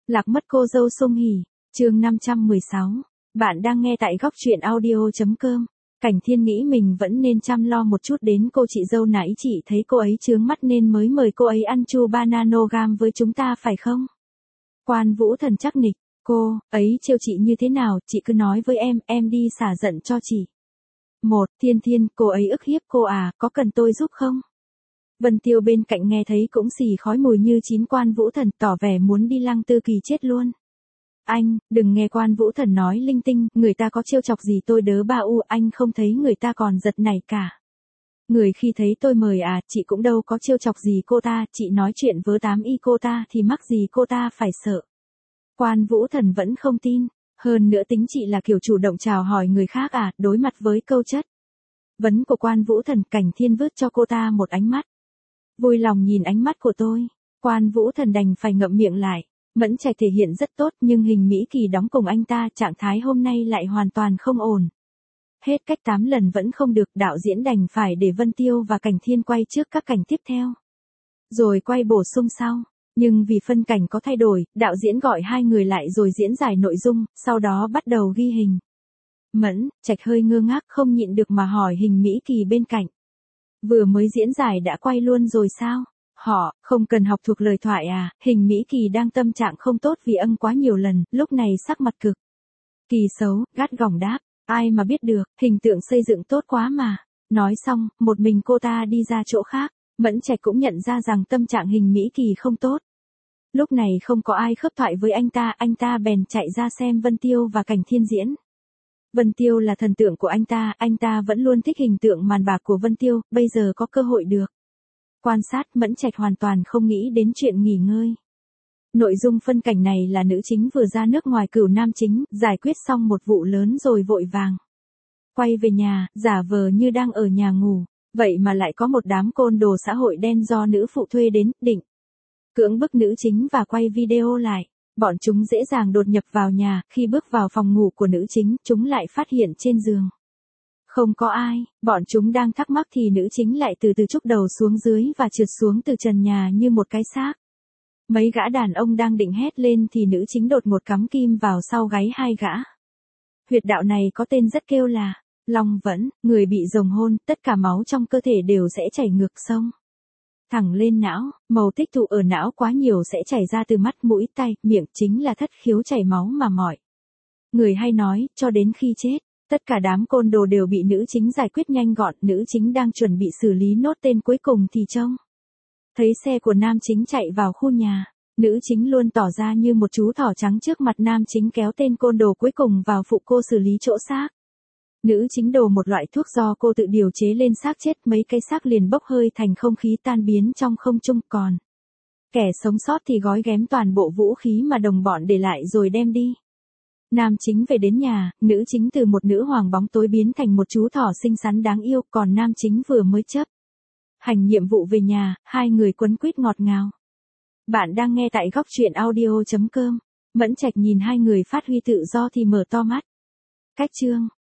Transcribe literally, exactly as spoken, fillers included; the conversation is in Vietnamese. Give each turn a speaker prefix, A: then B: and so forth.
A: Lạc mất cô dâu Song Hỷ, chương năm trăm mười sáu. Bạn đang nghe tại góc truyện audio chấm com. Cảnh Thiên nghĩ mình vẫn nên chăm lo một chút đến cô chị dâu nãy chị thấy cô ấy chướng mắt nên mới mời cô ấy ăn chu bananogam với chúng ta phải không? Quan Vũ Thần chắc nịch, cô ấy trêu chị như thế nào, chị cứ nói với em, em đi xả giận cho chị. Một, Thiên Thiên, cô ấy ức hiếp cô à, có cần tôi giúp không? Vân Tiêu bên cạnh nghe thấy cũng xì khói mùi như chín. Quan Vũ Thần tỏ vẻ muốn đi Lăng Tư Kỳ chết luôn. Anh, đừng nghe Quan Vũ Thần nói linh tinh, người ta có trêu chọc gì tôi đớ ba u, anh không thấy người ta còn giật nảy cả. Người khi thấy tôi mời à, chị cũng đâu có trêu chọc gì cô ta, chị nói chuyện với tám y cô ta thì mắc gì cô ta phải sợ. Quan Vũ Thần vẫn không tin, hơn nữa tính chị là kiểu chủ động chào hỏi người khác à, đối mặt với câu chất vấn của Quan Vũ Thần, Cảnh Thiên vứt cho cô ta một ánh mắt. Vui lòng nhìn ánh mắt của tôi, Quan Vũ Thần đành phải ngậm miệng lại. Mẫn Trạch thể hiện rất tốt nhưng Hình Mỹ Kỳ đóng cùng anh ta trạng thái hôm nay lại hoàn toàn không ổn. Hết cách tám lần vẫn không được, đạo diễn đành phải để Vân Tiêu và Cảnh Thiên quay trước các cảnh tiếp theo. Rồi quay bổ sung sau. Nhưng vì phân cảnh có thay đổi, đạo diễn gọi hai người lại rồi diễn giải nội dung, sau đó bắt đầu ghi hình. Mẫn Trạch hơi ngơ ngác không nhịn được mà hỏi Hình Mỹ Kỳ bên cạnh. Vừa mới diễn giải đã quay luôn rồi sao? Họ, không cần học thuộc lời thoại à? Hình Mỹ Kỳ đang tâm trạng không tốt vì âng quá nhiều lần, lúc này sắc mặt cực kỳ xấu, gắt gỏng đáp. Ai mà biết được, hình tượng xây dựng tốt quá mà. Nói xong, một mình cô ta đi ra chỗ khác. Mẫn Trạch cũng nhận ra rằng tâm trạng Hình Mỹ Kỳ không tốt. Lúc này không có ai khớp thoại với anh ta, anh ta bèn chạy ra xem Vân Tiêu và Cảnh Thiên diễn. Vân Tiêu là thần tượng của anh ta, anh ta vẫn luôn thích hình tượng màn bạc của Vân Tiêu, bây giờ có cơ hội được quan sát. Mẫn Trạch hoàn toàn không nghĩ đến chuyện nghỉ ngơi. Nội dung phân cảnh này là nữ chính vừa ra nước ngoài cửu nam chính, giải quyết xong một vụ lớn rồi vội vàng quay về nhà, giả vờ như đang ở nhà ngủ, vậy mà lại có một đám côn đồ xã hội đen do nữ phụ thuê đến, định cưỡng bức nữ chính và quay video lại. Bọn chúng dễ dàng đột nhập vào nhà, khi bước vào phòng ngủ của nữ chính, chúng lại phát hiện trên giường không có ai, bọn chúng đang thắc mắc thì nữ chính lại từ từ trúc đầu xuống dưới và trượt xuống từ trần nhà như một cái xác. Mấy gã đàn ông đang định hét lên thì nữ chính đột ngột cắm kim vào sau gáy hai gã. Huyệt đạo này có tên rất kêu là Long Vẫn, người bị rồng hôn, tất cả máu trong cơ thể đều sẽ chảy ngược sông thẳng lên não, màu tích tụ ở não quá nhiều sẽ chảy ra từ mắt, mũi, tai, miệng, chính là thất khiếu chảy máu mà mọi người hay nói, cho đến khi chết. Tất cả đám côn đồ đều bị nữ chính giải quyết nhanh gọn, nữ chính đang chuẩn bị xử lý nốt tên cuối cùng thì trông thấy xe của nam chính chạy vào khu nhà. Nữ chính luôn tỏ ra như một chú thỏ trắng trước mặt nam chính, kéo tên côn đồ cuối cùng vào phụ cô xử lý chỗ xác. Nữ chính đổ một loại thuốc do cô tự điều chế lên xác chết, mấy cái xác liền bốc hơi thành không khí tan biến trong không trung, còn kẻ sống sót thì gói ghém toàn bộ vũ khí mà đồng bọn để lại rồi đem đi. Nam chính về đến nhà, nữ chính từ một nữ hoàng bóng tối biến thành một chú thỏ xinh xắn đáng yêu, còn nam chính vừa mới chấp hành nhiệm vụ về nhà, hai người quấn quýt ngọt ngào. Bạn đang nghe tại góc truyện audio chấm com. Mẫn Trạch nhìn hai người phát huy tự do thì mở to mắt. Cách chương